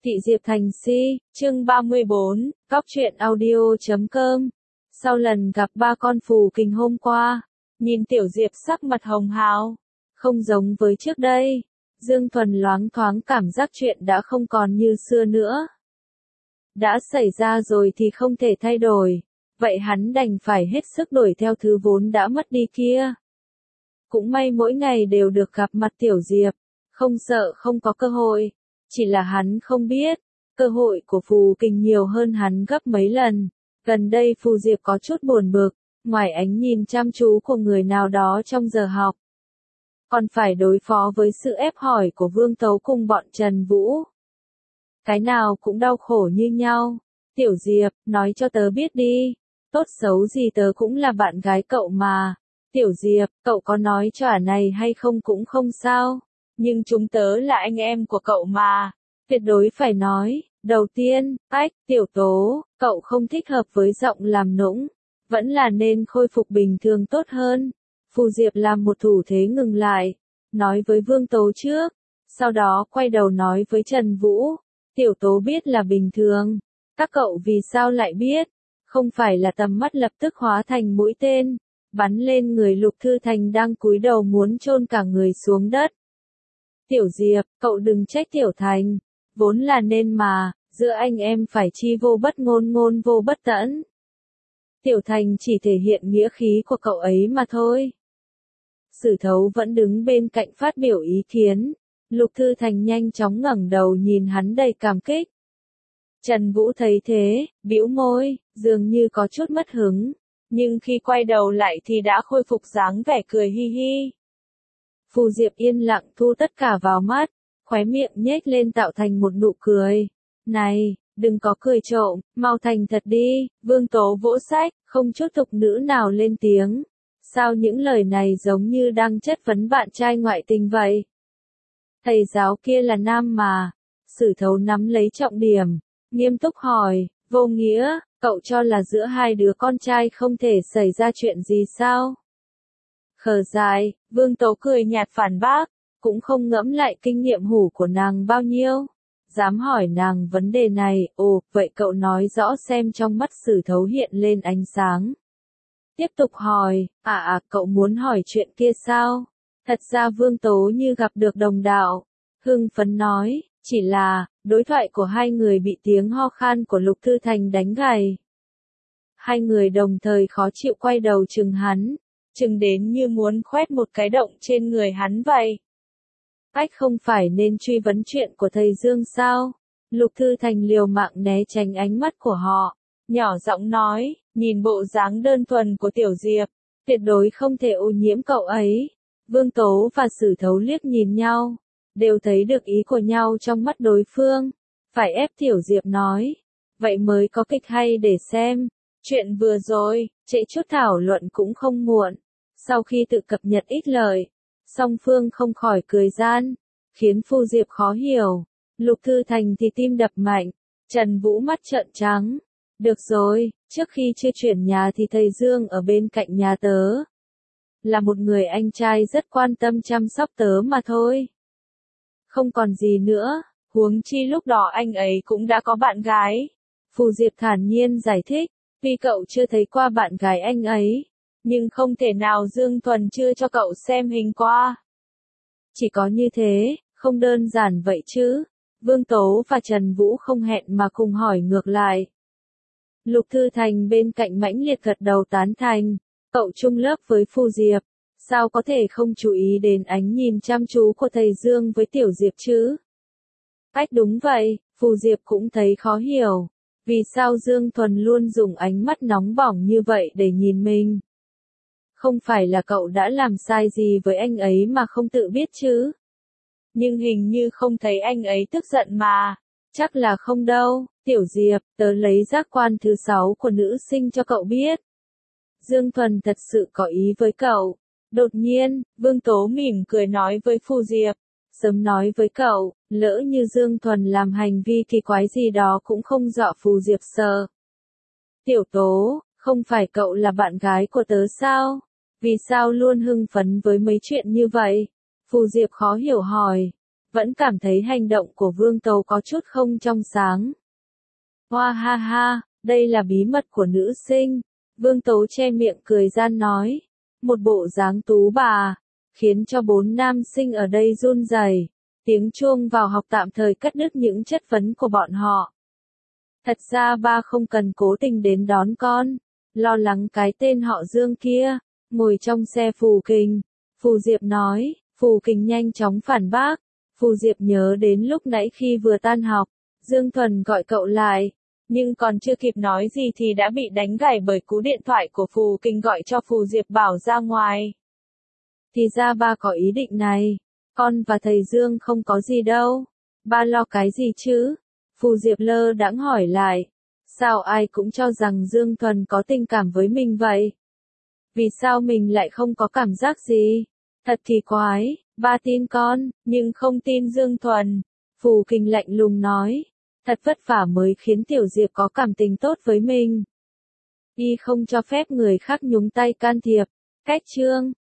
Thị Diệp Thành Si, chương 34, Cóc truyện audio.com. Sau lần gặp ba con phù kình hôm qua, nhìn Tiểu Diệp sắc mặt hồng hào, không giống với trước đây. Dương Thuần loáng thoáng cảm giác chuyện đã không còn như xưa nữa. Đã xảy ra rồi thì không thể thay đổi, vậy hắn đành phải hết sức đuổi theo thứ vốn đã mất đi kia. Cũng may mỗi ngày đều được gặp mặt Tiểu Diệp, không sợ không có cơ hội. Chỉ là hắn không biết, cơ hội của phù kình nhiều hơn hắn gấp mấy lần. Gần đây phù Diệp có chút buồn bực, ngoài ánh nhìn chăm chú của người nào đó trong giờ học, còn phải đối phó với sự ép hỏi của Vương Tấu cùng bọn Trần Vũ. Cái nào cũng đau khổ như nhau. Tiểu Diệp, nói cho tớ biết đi, tốt xấu gì tớ cũng là bạn gái cậu mà. Tiểu Diệp, cậu có nói cho ả này hay không cũng không sao. Nhưng chúng tớ là anh em của cậu mà, tuyệt đối phải nói. Đầu tiên, Tiểu Tố, cậu không thích hợp với giọng làm nũng, vẫn là nên khôi phục bình thường tốt hơn. Phù Diệp làm một thủ thế ngừng lại, nói với Vương Tố trước, sau đó quay đầu nói với Trần Vũ, Tiểu Tố biết là bình thường, các cậu vì sao lại biết, không phải là tầm mắt lập tức hóa thành mũi tên, bắn lên người Lục Thư Thành đang cúi đầu muốn chôn cả người xuống đất. Tiểu Diệp, cậu đừng trách Tiểu Thành, vốn là nên mà, giữa anh em phải chi vô bất ngôn ngôn vô bất tẫn. Tiểu Thành chỉ thể hiện nghĩa khí của cậu ấy mà thôi. Sử Thấu vẫn đứng bên cạnh phát biểu ý kiến, Lục Thư Thành nhanh chóng ngẩng đầu nhìn hắn đầy cảm kích. Trần Vũ thấy thế, bĩu môi, dường như có chút mất hứng, nhưng khi quay đầu lại thì đã khôi phục dáng vẻ cười hi hi. Phù Diệp yên lặng thu tất cả vào mắt, khóe miệng nhếch lên tạo thành một nụ cười. Này, đừng có cười trộm, mau thành thật đi. Vương Tố vỗ sách, không chút tục nữ nào lên tiếng. Sao những lời này giống như đang chất vấn bạn trai ngoại tình vậy? Thầy giáo kia là nam mà. Sử Thấu nắm lấy trọng điểm, nghiêm túc hỏi, vô nghĩa, cậu cho là giữa hai đứa con trai không thể xảy ra chuyện gì sao? Khờ dại, Vương Tố cười nhạt phản bác, cũng không ngẫm lại kinh nghiệm hủ của nàng bao nhiêu. Dám hỏi nàng vấn đề này, vậy cậu nói rõ xem. Trong mắt Sử Thấu hiện lên ánh sáng. Tiếp tục hỏi, cậu muốn hỏi chuyện kia sao? Thật ra Vương Tố như gặp được đồng đạo, hưng phấn nói, chỉ là, đối thoại của hai người bị tiếng ho khan của Lục Thư Thành đánh gãy. Hai người đồng thời khó chịu quay đầu chừng hắn, chừng đến như muốn khoét một cái động trên người hắn vậy. Không phải nên truy vấn chuyện của thầy Dương sao? Lục Thư Thành liều mạng né tránh ánh mắt của họ, nhỏ giọng nói, nhìn bộ dáng đơn thuần của Tiểu Diệp, tuyệt đối không thể ô nhiễm cậu ấy. Vương Tố và Sử Thấu liếc nhìn nhau, đều thấy được ý của nhau trong mắt đối phương, phải ép Tiểu Diệp nói, vậy mới có kịch hay để xem. Chuyện vừa rồi, trễ chút thảo luận cũng không muộn. Sau khi tự cập nhật ít lời, song phương không khỏi cười gian, khiến Phù Diệp khó hiểu. Lục Thư Thành thì tim đập mạnh, Trần Vũ mắt trợn trắng. Được rồi, trước khi chưa chuyển nhà thì thầy Dương ở bên cạnh nhà tớ. Là một người anh trai rất quan tâm chăm sóc tớ mà thôi. Không còn gì nữa, huống chi lúc đó anh ấy cũng đã có bạn gái. Phù Diệp thản nhiên giải thích, vì cậu chưa thấy qua bạn gái anh ấy, nhưng không thể nào Dương Thuần chưa cho cậu xem hình qua. Chỉ có như thế, không đơn giản vậy chứ. Vương Tố và Trần Vũ không hẹn mà cùng hỏi ngược lại. Lục Thư Thành bên cạnh mãnh liệt gật đầu tán thành, cậu chung lớp với Phù Diệp, sao có thể không chú ý đến ánh nhìn chăm chú của thầy Dương với Tiểu Diệp chứ? Đúng vậy, Phù Diệp cũng thấy khó hiểu, vì sao Dương Thuần luôn dùng ánh mắt nóng bỏng như vậy để nhìn mình? Không phải là cậu đã làm sai gì với anh ấy mà không tự biết chứ? Nhưng hình như không thấy anh ấy tức giận mà. Chắc là không đâu, Tiểu Diệp, tớ lấy giác quan thứ 6 của nữ sinh cho cậu biết. Dương Thuần thật sự có ý với cậu. Đột nhiên, Vương Tố mỉm cười nói với Phù Diệp. Sớm nói với cậu, lỡ như Dương Thuần làm hành vi kỳ quái gì đó cũng không dọa Phù Diệp sợ. Tiểu Tố, không phải cậu là bạn gái của tớ sao? Vì sao luôn hưng phấn với mấy chuyện như vậy? Phù Diệp khó hiểu hỏi. vẫn cảm thấy hành động của Vương Tấu có chút không trong sáng. Hoa ha ha, đây là bí mật của nữ sinh. Vương Tấu che miệng cười gian nói. Một bộ dáng tú bà, khiến cho 4 nam sinh ở đây run rẩy. Tiếng chuông vào học tạm thời cắt đứt những chất vấn của bọn họ. Thật ra ba không cần cố tình đến đón con, lo lắng cái tên họ Dương kia. Ngồi trong xe Phù Kình, Phù Diệp nói, Phù Kình nhanh chóng phản bác. Phù Diệp nhớ đến lúc nãy khi vừa tan học, Dương Thuần gọi cậu lại, nhưng còn chưa kịp nói gì thì đã bị đánh gãy bởi cú điện thoại của Phù Kình gọi cho Phù Diệp bảo ra ngoài. Thì ra ba có ý định này, con và thầy Dương không có gì đâu, ba lo cái gì chứ? Phù Diệp lơ đãng hỏi lại, sao ai cũng cho rằng Dương Thuần có tình cảm với mình vậy? Vì sao mình lại không có cảm giác gì? Thật kỳ quái, ba tin con, nhưng không tin Dương Thuần. Phù Kình lạnh lùng nói, thật vất vả mới khiến Tiểu Diệp có cảm tình tốt với mình. Y không cho phép người khác nhúng tay can thiệp. Cách chương